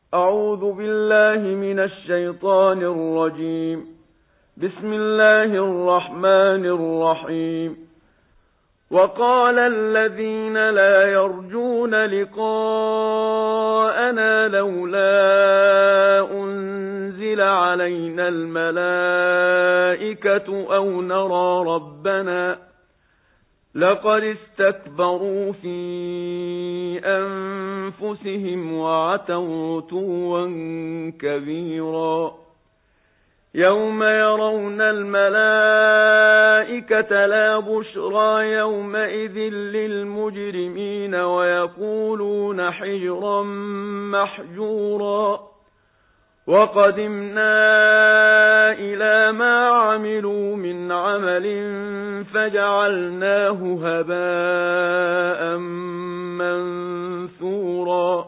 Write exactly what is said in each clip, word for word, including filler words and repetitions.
أعوذ بالله من الشيطان الرجيم. بسم الله الرحمن الرحيم. وقال الذين لا يرجون لقاءنا لولا أنزل علينا الملائكة أو نرى ربنا لقد استكبروا في أنفسهم وعتوا عتوا كبيرا يوم يرون الملائكة لا بشرى يومئذ للمجرمين ويقولون حجرا محجورا وقدمنا إلى ما عملوا من عمل فجعلناه هباء منثورا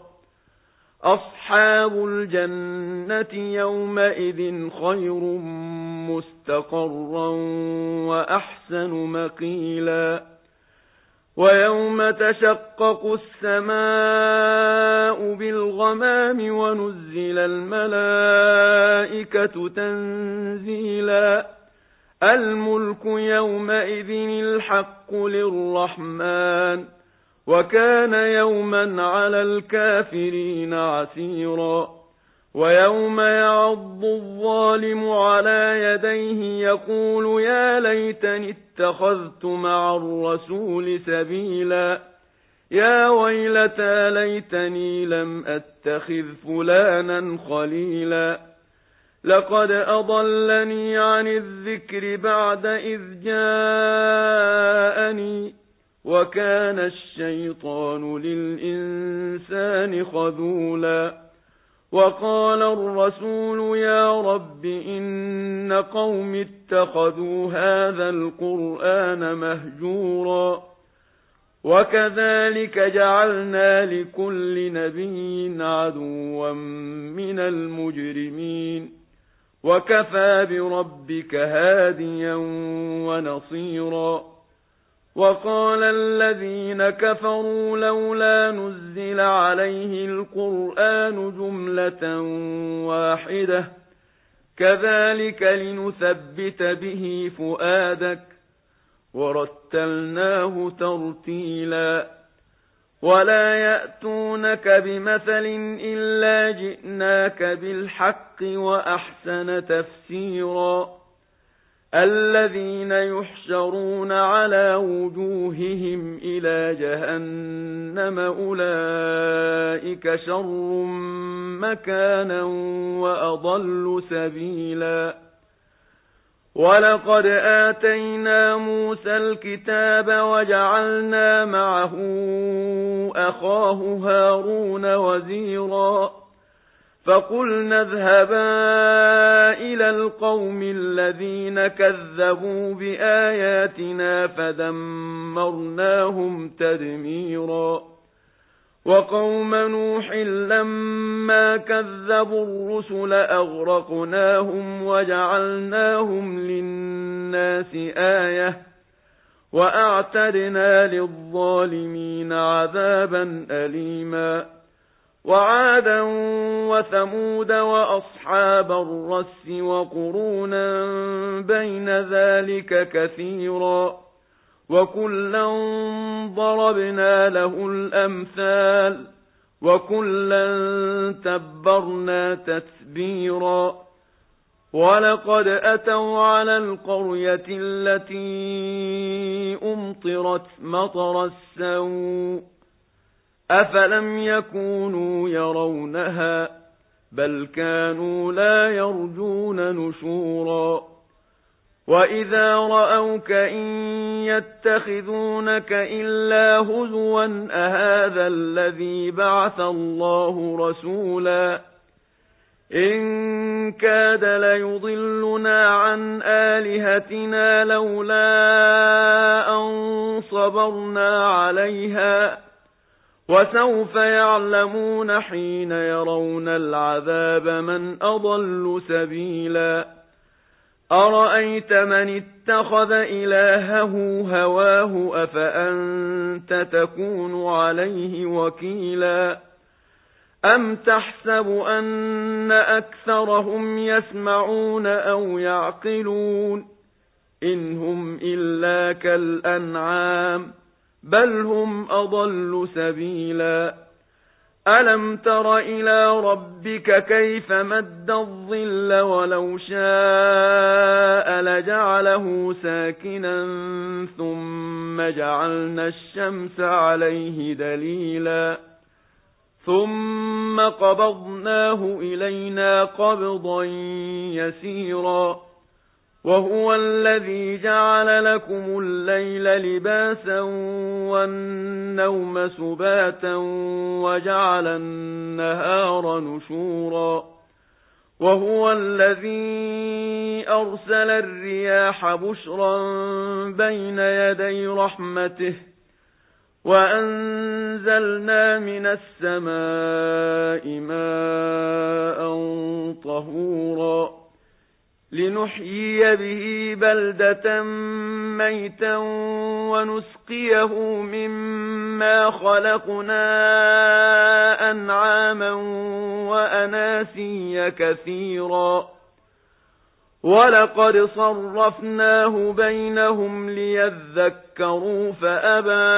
أصحاب الجنة يومئذ خير مستقرا وأحسن مقيلا ويوم تشقق السماء بالغمام ونزل الملائكة تنزيلا الملك يومئذ الحق للرحمن وكان يوما على الكافرين عسيرا ويوم يعض الظالم على يديه يقول يا ليتني اتخذت مع الرسول سبيلا يا ويلتى ليتني لم أتخذ فلانا خليلا لقد أضلني عن الذكر بعد إذ جاءني وكان الشيطان للإنسان خذولا وقال الرسول يا رب إن قوم اتخذوا هذا القرآن مهجورا وكذلك جعلنا لكل نبي عدوا من المجرمين وكفى بربك هاديا ونصيرا وقال الذين كفروا لولا نزل عليه القرآن جملة واحدة كذلك لنثبت به فؤادك ورتلناه ترتيلا ولا يأتونك بمثل إلا جئناك بالحق وأحسن تفسيرا الذين يحشرون على وجوههم إلى جهنم أولئك شر مكانا وأضل سبيلا ولقد آتينا موسى الكتاب وجعلنا معه أخاه هارون وزيرا فقلنا اذهبا إلى القوم الذين كذبوا بآياتنا فدمرناهم تدميرا وقوم نوح لما كذبوا الرسل أغرقناهم وجعلناهم للناس آية وأعتدنا للظالمين عذابا أليما وعادا وثمود وأصحاب الرس وقرونا بين ذلك كثيرا وكلا ضربنا له الأمثال وكلا تبرنا تتبيرا ولقد أتوا على القرية التي أمطرت مطر السوء أفلم يكونوا يرونها بل كانوا لا يرجون نشورا وإذا رأوك إن يتخذونك إلا هزوا أهذا الذي بعث الله رسولا إن كاد ليضلنا عن آلهتنا لولا أن صبرنا عليها وسوف يعلمون حين يرون العذاب من أضل سبيلا أرأيت من اتخذ إلهه هواه أفأنت تكون عليه وكيلا أَمْ تَحْسَبُ أَنَّ أَكْثَرَهُمْ يَسْمَعُونَ أَوْ يَعْقِلُونَ إِنْ هُمْ إِلَّا كَالْأَنْعَامِ بَلْ هُمْ أَضَلُّ سَبِيلًا أَلَمْ تَرَ إِلَى رَبِّكَ كَيْفَ مَدَّ الظِّلَّ وَلَوْ شَاءَ لَجَعَلَهُ سَاكِنًا ثُمَّ جَعَلْنَا الشَّمْسَ عَلَيْهِ دَلِيلًا ثُمَّ قَبَضْنَاهُ إِلَيْنَا قَبْضًا يَسِيرًا وَهُوَ الَّذِي جَعَلَ لَكُمُ اللَّيْلَ لِبَاسًا وَالنَّوْمَ سُبَاتًا وَجَعَلَ النَّهَارَ نُشُورًا وَهُوَ الَّذِي أَرْسَلَ الرِّيَاحَ بُشْرًا بَيْنَ يَدَيْ رَحْمَتِهِ وَأَنزَلْنَا مِنَ السَّمَاءِ مَاءً طَهُورًا لِنُحْيِيَ بِهِ بَلْدَةً مَيْتًا وَنُسْقِيَهُ مِمَّا خَلَقْنَا أَنْعَامًا وَأَنَاسِيَّ كَثِيرًا وَلَقَدْ صَرَّفْنَاهُ بَيْنَهُمْ لِيَذَّكَّرُوا فَأَبَى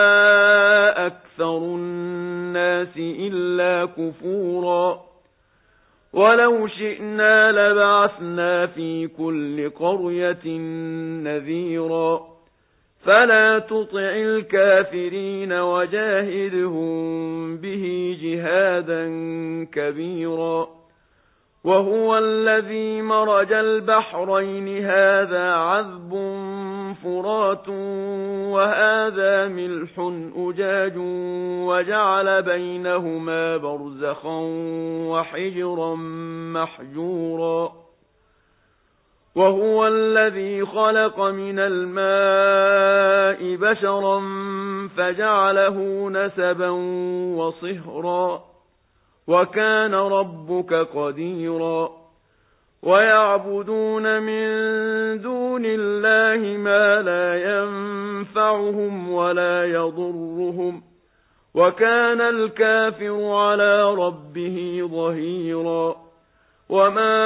أَكْثَرُ النَّاسِ إِلَّا كُفُورًا وَلَوْ شِئْنَا لَبَعَثْنَا فِي كُلِّ قَرْيَةٍ نَذِيرًا فَلَا تُطِعِ الْكَافِرِينَ وَجَاهِدْهُم بِهِ جِهَادًا كَبِيرًا وَهُوَ الَّذِي مَرَجَ الْبَحْرَيْنِ هَذَا عَذْبٌ فُرَاتٌ وَهَذَا مِلْحٌ أُجَاجٌ وَجَعَلَ بَيْنَهُمَا بَرْزَخًا وَحِجْرًا مَحْجُورًا وَهُوَ الَّذِي خَلَقَ مِنَ الْمَاءِ بَشَرًا فَجَعَلَهُ نَسَبًا وَصِهْرًا وَكَانَ رَبُّكَ قَدِيرًا وَيَعْبُدُونَ مِن دُونِ اللَّهِ مَا لَا يَنفَعُهُمْ وَلَا يَضُرُّهُمْ وَكَانَ الْكَافِرُ عَلَى رَبِّهِ ظَهِيرًا وَمَا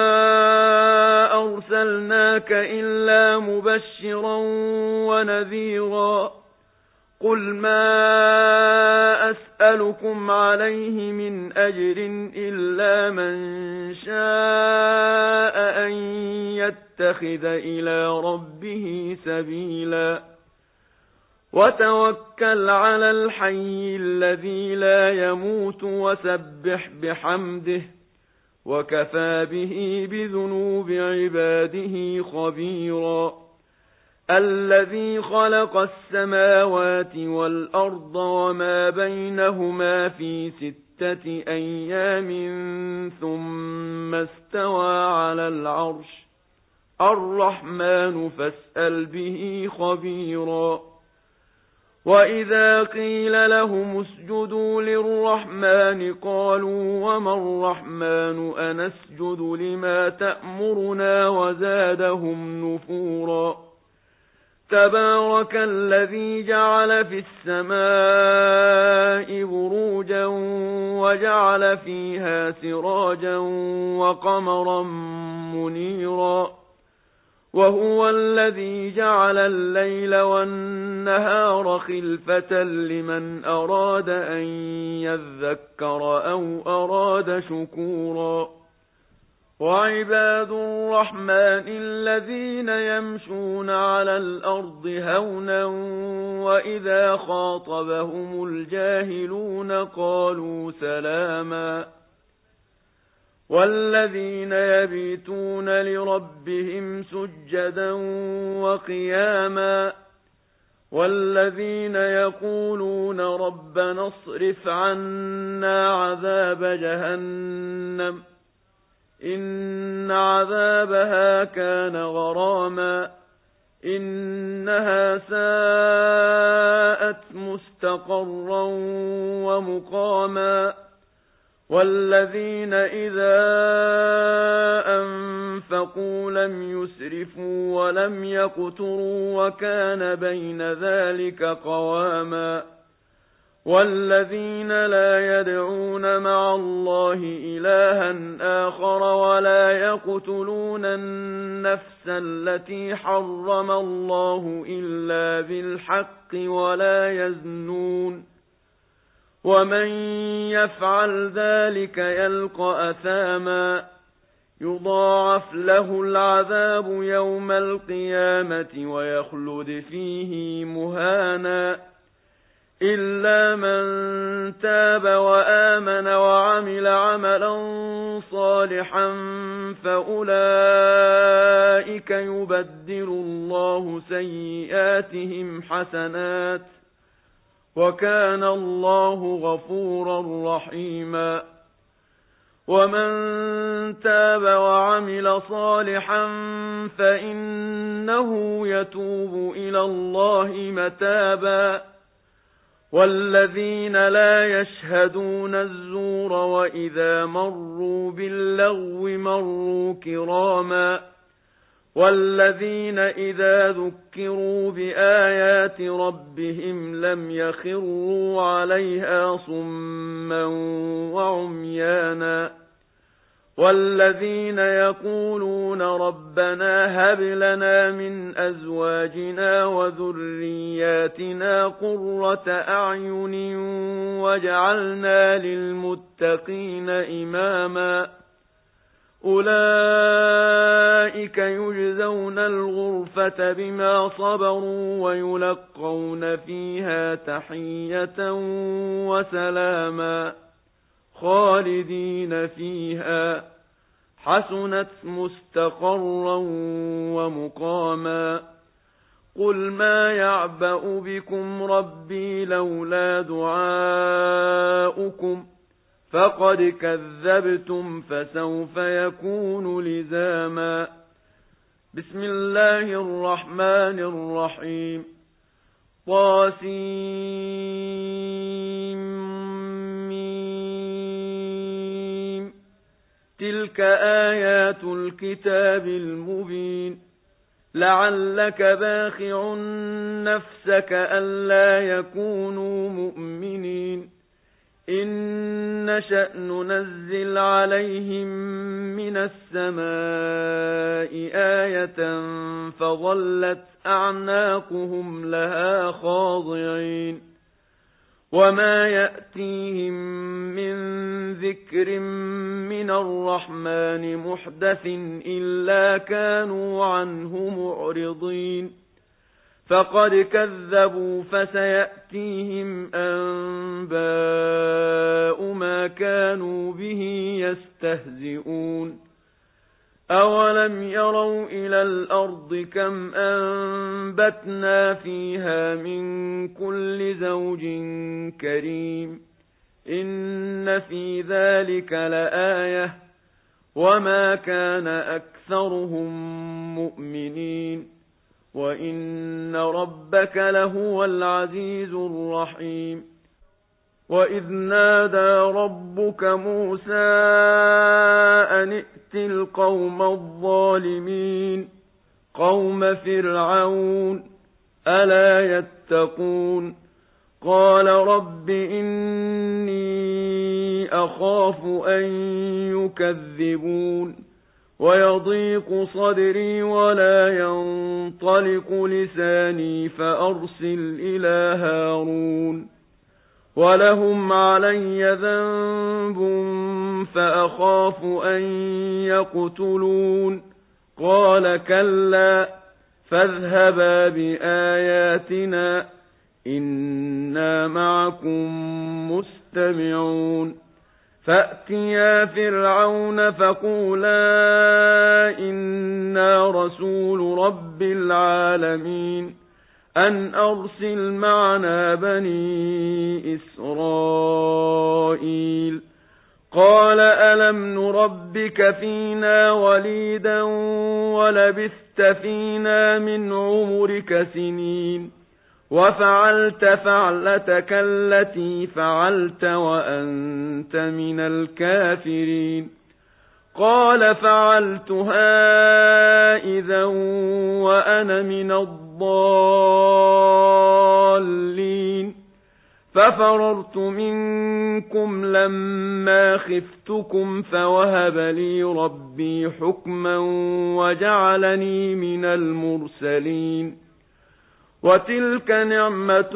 أَرْسَلْنَاكَ إِلَّا مُبَشِّرًا وَنَذِيرًا قُلْ مَا أَسْأَلُكُمْ عَلَيْهِ مِنْ أَجْرٍ إِلَّا مَنْ شَاءَ أَنْ يَتَّخِذَ إِلَى رَبِّهِ سَبِيلًا وَتَوَكَّلْ عَلَى الْحَيِّ الَّذِي لَا يَمُوتُ وَسَبِّحْ بِحَمْدِهِ وَكَفَى بِهِ بِذُنُوبِ عِبَادِهِ خَبِيرًا الَّذِي خَلَقَ السَّمَاوَاتِ وَالْأَرْضَ وَمَا بَيْنَهُمَا فِي سِتَّةِ أَيَّامٍ ثُمَّ اسْتَوَى عَلَى الْعَرْشِ الرَّحْمَنُ فَاسْأَلْ بِهِ خَبِيرًا وَإِذَا قِيلَ لَهُمُ اسْجُدُوا لِلرَّحْمَنِ قَالُوا وَمَا الرَّحْمَنُ أَنَسْجُدُ لِمَا تَأْمُرُنَا وَزَادَهُمْ نُفُورًا تَبَارَكَ الَّذِي جَعَلَ فِي السَّمَاءِ بُرُوجًا وَجَعَلَ فِيهَا سِرَاجًا وَقَمَرًا مُنِيرًا وَهُوَ الَّذِي جَعَلَ اللَّيْلَ وَالنَّهَارَ خِلْفَةً لِمَنْ أَرَادَ أَنْ يَذَّكَّرَ أَوْ أَرَادَ شُكُورًا وَعِبَادُ الرَّحْمَنِ الَّذِينَ يَمْشُونَ عَلَى الْأَرْضِ هَوْنًا وَإِذَا خَاطَبَهُمُ الْجَاهِلُونَ قَالُوا سَلَامًا وَالَّذِينَ يَبِيتُونَ لِرَبِّهِمْ سُجَّدًا وَقِيَامًا وَالَّذِينَ يَقُولُونَ رَبَّنَا اصْرِفْ عَنَّا عَذَابَ جَهَنَّمَ إِنَّ عَذَابَهَا كَانَ غَرَامًا إِنَّهَا سَاءَتْ مُسْتَقَرًّا وَمُقَامًا وَالَّذِينَ إِذَا أَنفَقُوا لَمْ يُسْرِفُوا وَلَمْ يَقْتُرُوا وَكَانَ بَيْنَ ذَلِكَ قَوَامًا والذين لا يدعون مع الله إلها آخر ولا يقتلون النفس التي حرم الله إلا بالحق ولا يزنون ومن يفعل ذلك يلقى أثاما يضاعف له العذاب يوم القيامة ويخلد فيه مهانا إلا من تاب وآمن وعمل عملا صالحا فأولئك يبدل الله سيئاتهم حسنات وكان الله غفورا رحيما ومن تاب وعمل صالحا فإنه يتوب إلى الله متابا والذين لا يشهدون الزور وإذا مروا باللغو مروا كراما والذين إذا ذكروا بآيات ربهم لم يخروا عليها صما وعميانا والذين يقولون ربنا هب لنا من أزواجنا وذرياتنا قرة أعين واجعلنا للمتقين إماما أولئك يجزون الغرفة بما صبروا ويلقون فيها تحية وسلاما خالدين فيها حسنت مستقرا ومقاما قل ما يعبأ بكم ربي لولا دعاؤكم فقد كذبتم فسوف يكون لزاما بسم الله الرحمن الرحيم طاسيم تلك آيات الكتاب المبين لعلك باخع نفسك ألا يكونوا مؤمنين إن نشأ ننزل عليهم من السماء آية فظلت أعناقهم لها خاضعين وما يأتيهم من ذكر من الرحمن محدث إلا كانوا عنه معرضين فقد كذبوا فسيأتيهم أنباء ما كانوا به يستهزئون أولم يروا إلى الأرض كم أنبتنا فيها من كل زوج كريم إن في ذلك لآية وما كان أكثرهم مؤمنين وَإِنَّ رَبَّكَ لَهُوَ الْعَزِيزُ الرَّحِيمُ وَإِذْ نَادَى رَبُّكَ مُوسَىٰ أَنِ ائْتِ الْقَوْمَ الظَّالِمِينَ قَوْمَ فِرْعَوْنَ أَلَا يَتَّقُونَ قَالَ رَبِّ إِنِّي أَخَافُ أَن يُكَذِّبُونِ ويضيق صدري ولا ينطلق لساني فأرسل إلى هارون ولهم علي ذنب فأخاف أن يقتلون قال كلا فاذهبا بآياتنا إنا معكم مستمعون فأتيا فرعون فقولا إنا رسول رب العالمين أن أرسل معنا بني إسرائيل قال ألم نربك فينا وليدا ولبثت فينا من عمرك سنين وفعلت فعلتك التي فعلت وأنت من الكافرين قال فعلتها إذا وأنا من الضالين ففررت منكم لما خفتكم فوهب لي ربي حكما وجعلني من المرسلين وتلك نعمة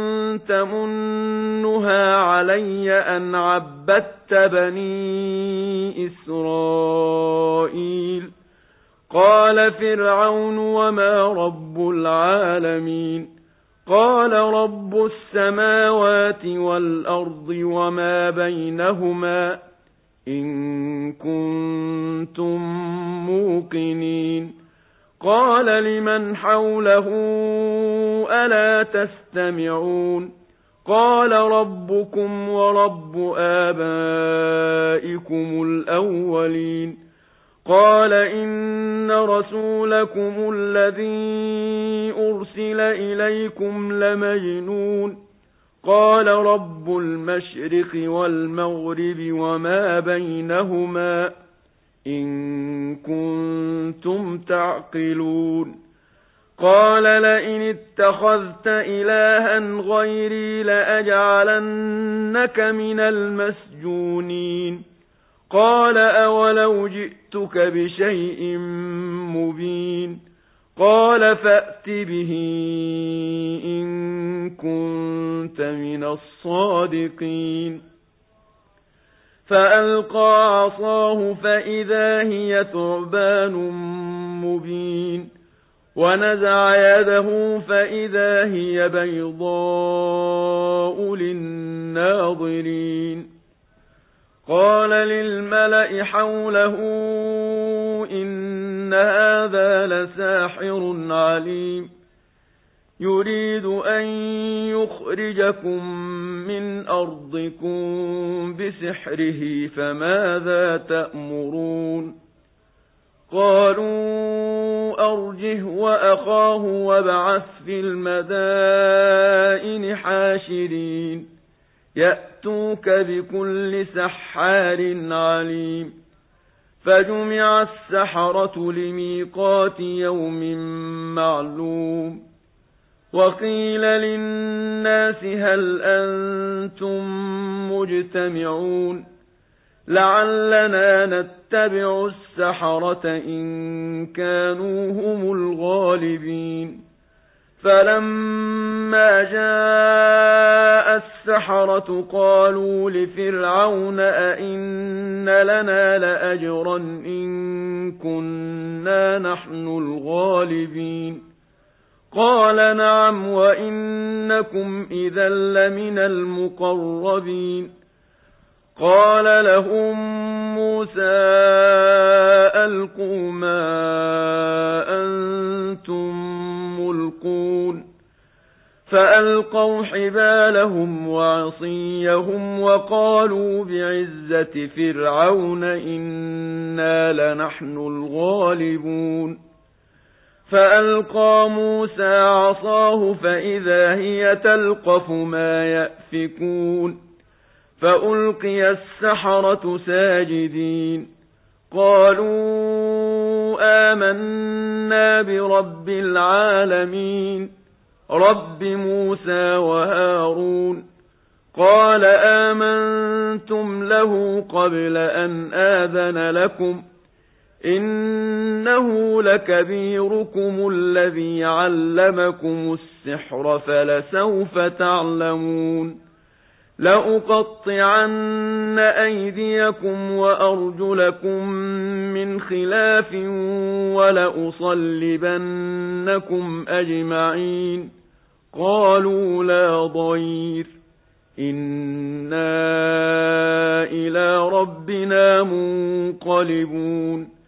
تمنها علي أن عبدت بني إسرائيل قال فرعون وما رب العالمين قال رب السماوات والأرض وما بينهما إن كنتم موقنين قال لمن حوله ألا تستمعون قال ربكم ورب آبائكم الأولين قال إن رسولكم الذي أرسل إليكم لمجنون قال رب المشرق والمغرب وما بينهما إن كنتم تعقلون قال لئن اتخذت إلها غيري لأجعلنك من المسجونين قال أولو جئتك بشيء مبين قال فأت به إن كنت من الصادقين فألقى عصاه فإذا هي ثعبان مبين ونزع يده فإذا هي بيضاء للناظرين قال للملأ حوله إن هذا لساحر عليم يريد أن يخرجكم من أرضكم بسحره فماذا تأمرون قالوا أرجه وأخاه وابعث في المدائن حاشرين يأتوك بكل سحار عليم فجمع السحرة لميقات يوم معلوم وقيل للناس هل أنتم مجتمعون لعلنا نتبع السحرة إن كانوا هم الغالبين فلما جاء السحرة قالوا لفرعون أئن لنا لأجرا إن كنا نحن الغالبين قال نعم وإنكم إذا لمن المقربين قال لهم موسى ألقوا ما أنتم ملقون فألقوا حبالهم وعصيهم وقالوا بعزة فرعون إنا لنحن الغالبون فألقى موسى عصاه فإذا هي تلقف ما يأفكون فألقي السحرة ساجدين قالوا آمنا برب العالمين رب موسى وهارون قال آمنتم له قبل أن آذن لكم إنه لكبيركم الذي علمكم السحر فلسوف تعلمون لأقطعن أيديكم وأرجلكم من خلاف ولأصلبنكم أجمعين قالوا لا ضير إنا إلى ربنا منقلبون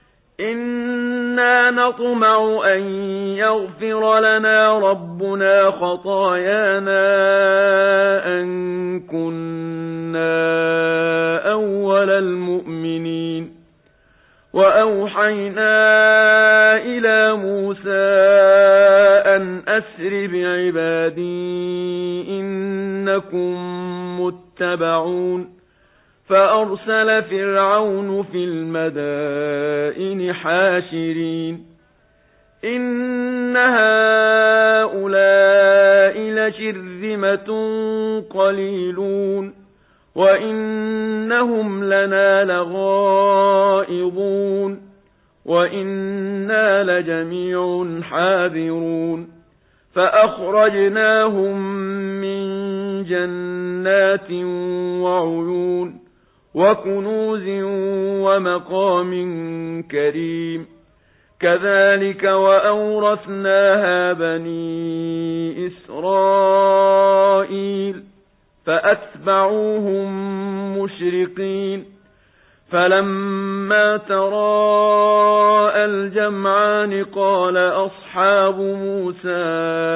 إنا نطمع أن يغفر لنا ربنا خطايانا أن كنا أول المؤمنين وأوحينا إلى موسى أن أسر بعبادي إنكم متبعون فأرسل فرعون في المدائن حاشرين إِنَّ هَٰؤُلَاءِ لَشِرْذِمَةٌ قَلِيلُونَ وَإِنَّهُمْ لَنَا لَغَائِظُونَ وَإِنَّا لَجَمِيعٌ حَاذِرُونَ فَأَخْرَجْنَاهُم مِّن جَنَّاتٍ وَعُيُونٍ وَكُنُوزٍ وَمَقَامٍ كَرِيمٍ كَذَٰلِكَ وَأَوْرَثْنَاهَا بَنِي إِسْرَائِيلَ فَأَتْبَعُوهُم مُّشْرِقِينَ فَلَمَّا تَرَاءَى الْجَمْعَانِ قَالَ أَصْحَابُ مُوسَىٰ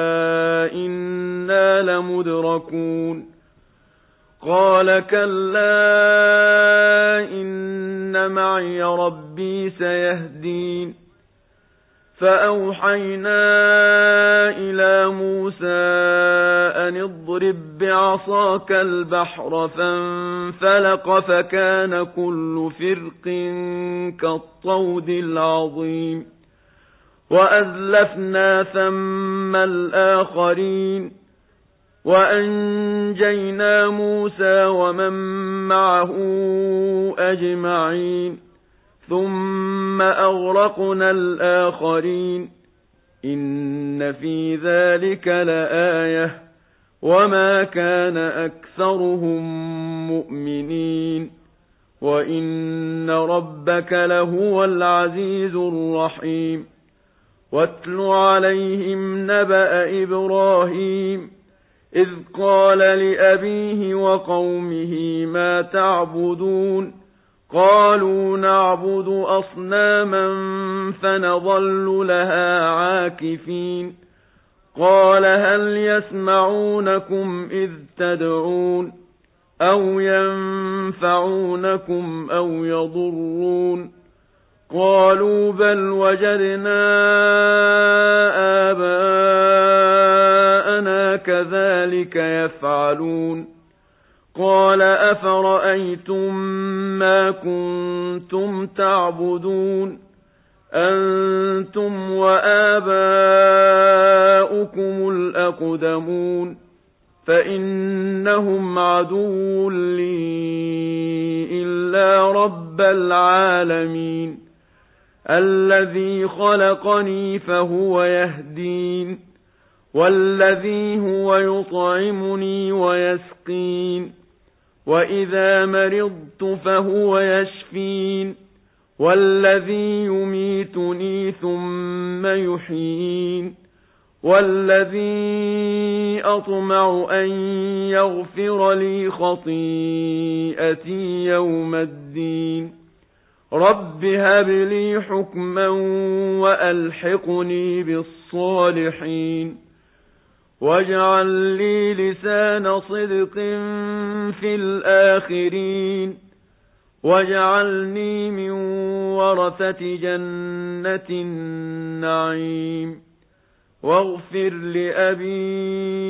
إِنَّا لَمُدْرَكُونَ قَالَ كَلَّا إِنَّ مَعِيَ رَبِّي سَيَهْدِينِ فَأَوْحَيْنَا إِلَىٰ مُوسَىٰ أَنِ اضْرِب بِّعَصَاكَ الْبَحْرَ فَانفَلَقَ فَكَانَ كُلُّ فِرْقٍ كَالطَّوْدِ الْعَظِيمِ وَأَزْلَفْنَا ثَمَّ الْآخَرِينَ وَأَنجَيْنَا مُوسَىٰ وَمَن مَّعَهُ أَجْمَعِينَ ثُمَّ أَغْرَقْنَا الْآخَرِينَ إِنَّ فِي ذَلِكَ لَآيَةً وَمَا كَانَ أَكْثَرُهُم مُّؤْمِنِينَ وَإِنَّ رَبَّكَ لَهُوَ الْعَزِيزُ الرَّحِيمُ وَاتْلُ عَلَيْهِمْ نَبَأَ إِبْرَاهِيمَ إِذْ قَالَ لِأَبِيهِ وَقَوْمِهِ مَا تَعْبُدُونَ قَالُوا نَعْبُدُ أَصْنَامًا فَنَظَلُّ لَهَا عَاكِفِينَ قَالَ هَلْ يَسْمَعُونَكُمْ إِذْ تَدْعُونَ أَوْ يَنفَعُونَكُمْ أَوْ يَضُرُّونَ قَالُوا بَلْ وَجَدْنَا آبَاءَنَا كَذَلِكَ يَفْعَلُونَ قَالَ أَفَرَأَيْتُم مَّا كُنتُمْ تَعْبُدُونَ أَنتُمْ وَآبَاؤُكُمُ الْأَقْدَمُونَ فَإِنَّهُمْ عَدُوٌّ لِّي إِلَّا رَبَّ الْعَالَمِينَ الَّذِي خَلَقَنِي فَهُوَ يَهْدِينِ وَالَّذِي هُوَ يُطْعِمُنِي وَيَسْقِينِ وَإِذَا مَرِضْتُ فَهُوَ يَشْفِينِ وَالَّذِي يُمِيتُنِي ثُمَّ يُحْيِينِ وَالَّذِي أَطْمَعُ أَن يَغْفِرَ لِي خَطِيئَتِي يَوْمَ الدِّينِ رَبِّ هَبْ لِي حُكْمًا وَأَلْحِقْنِي بِالصَّالِحِينَ وَاجْعَل لِّي لِسَانَ صِدْقٍ فِي الْآخِرِينَ وَاجْعَلْنِي مِن وَرَثَةِ جَنَّةِ النَّعِيمِ وَاغْفِرْ لِأَبِي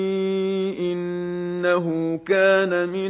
إِنَّهُ كَانَ مِنَ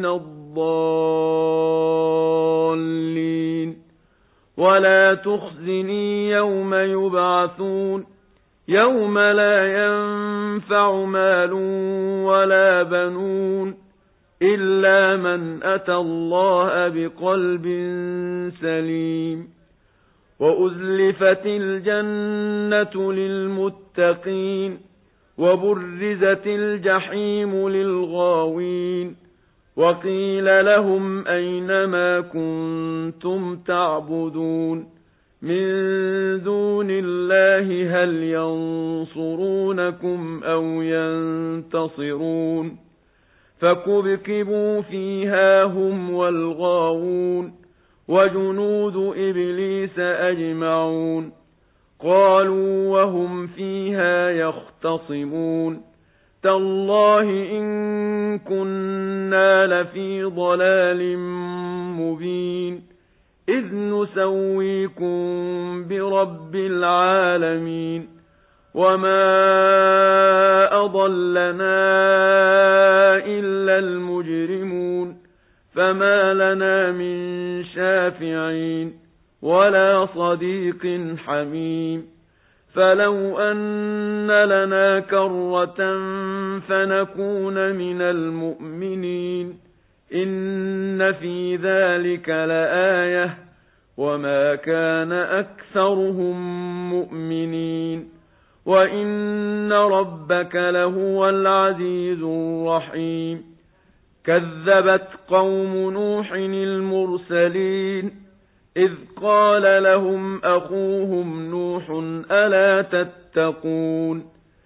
الضَّالِّينَ وَلَا تُخْزِنِي يَوْمَ يُبْعَثُونَ يَوْمَ لَا يَنفَعُ مَالٌ وَلَا بَنُونَ إِلَّا مَنْ أَتَى اللَّهَ بِقَلْبٍ سَلِيمٍ وَأُزْلِفَتِ الْجَنَّةُ لِلْمُتَّقِينَ وَبُرِّزَتِ الْجَحِيمُ لِلْغَاوِينَ وَقِيلَ لَهُمْ أَيْنَ مَا كُنتُمْ تَعْبُدُونَ مِن دُونِ اللَّهِ هَلْ يَنصُرُونَكُمْ أَوْ يَنتَصِرُونَ فَكُبْكِبُوا فِيهَا هُمْ وَالْغَاوُونَ وَجُنُودُ إِبْلِيسَ أَجْمَعُونَ قَالُوا وَهُمْ فِيهَا يَخْتَصِمُونَ تَاللَّهِ إِن كُنَّا لَفِي ضَلَالٍ مُّبِينٍ إِذْ نُسَوِّيكُم بِرَبِّ الْعَالَمِينَ وَمَا أَضَلَّنَا إِلَّا الْمُجْرِمُونَ فَمَا لَنَا مِن شَافِعِينَ وَلَا صَدِيقٍ حَمِيمٍ فلو أن لنا كرة فنكون من المؤمنين إن في ذلك لآية وما كان أكثرهم مؤمنين وإن ربك لهو العزيز الرحيم كذبت قوم نوح المرسلين إذ قال لهم أخوهم نوح ألا تتقون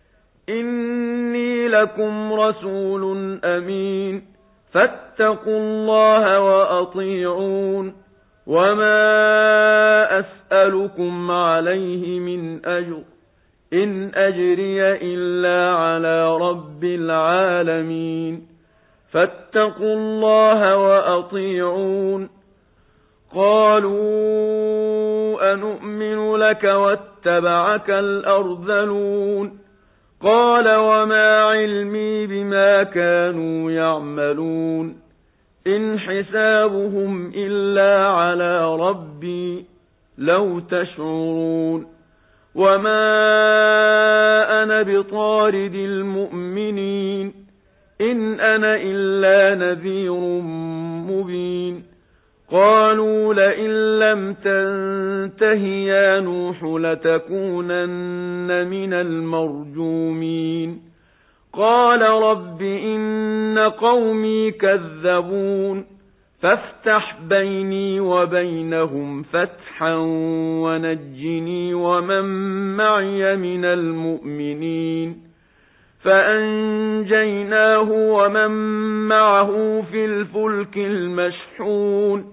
إني لكم رسول أمين فاتقوا الله وأطيعون وما أسألكم عليه من أجر إن أجري إلا على رب العالمين فاتقوا الله وأطيعون قالوا أنؤمن لك واتبعك الأرذلون قال وما علمي بما كانوا يعملون إن حسابهم إلا على ربي لو تشعرون وما أنا بطارد المؤمنين إن أنا إلا نذير مبين قالوا لئن لم تنته يا نوح لتكونن من المرجومين قال رب إن قومي كذبون فافتح بيني وبينهم فتحا ونجني ومن معي من المؤمنين فأنجيناه ومن معه في الفلك المشحون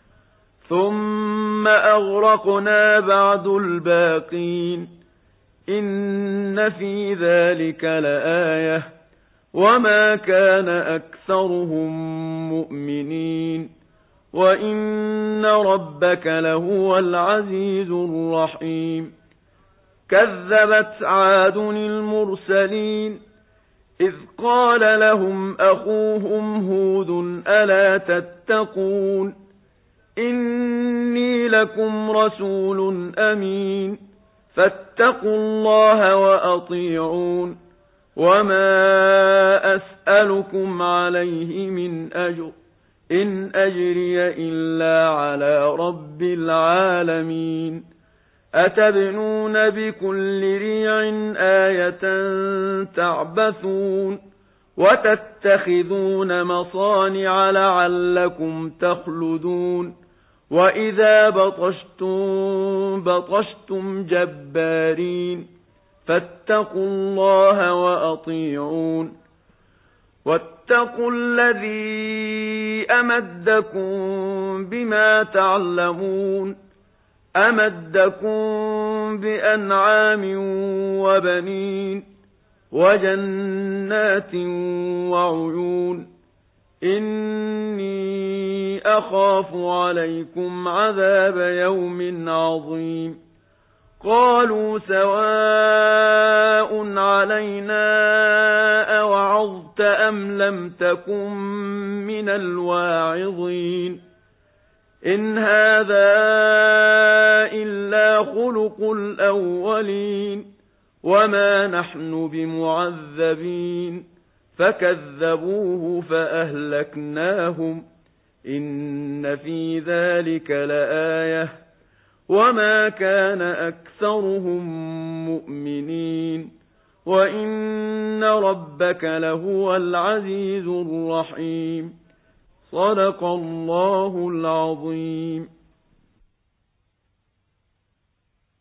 ثم أغرقنا بعد الباقين إن في ذلك لآية وما كان أكثرهم مؤمنين وإن ربك لهو العزيز الرحيم كذبت عاد المرسلين إذ قال لهم أخوهم هود ألا تتقون إني لكم رسول أمين فاتقوا الله وأطيعون وما أسألكم عليه من أجر إن أجري إلا على رب العالمين أتبنون بكل ريع آية تعبثون وتتخذون مصانع لعلكم تخلدون وإذا بطشتم بطشتم جبارين فاتقوا الله وأطيعون واتقوا الذي أمدكم بما تعلمون أمدكم بأنعام وبنين وجنات وعيون إني أخاف عليكم عذاب يوم عظيم قالوا سواء علينا أوعظت أم لم تكن من الواعظين إن هذا إلا خلق الأولين وما نحن بمعذبين فكذبوه فأهلكناهم إن في ذلك لآية وما كان أكثرهم مؤمنين وإن ربك لهو العزيز الرحيم صدق الله العظيم.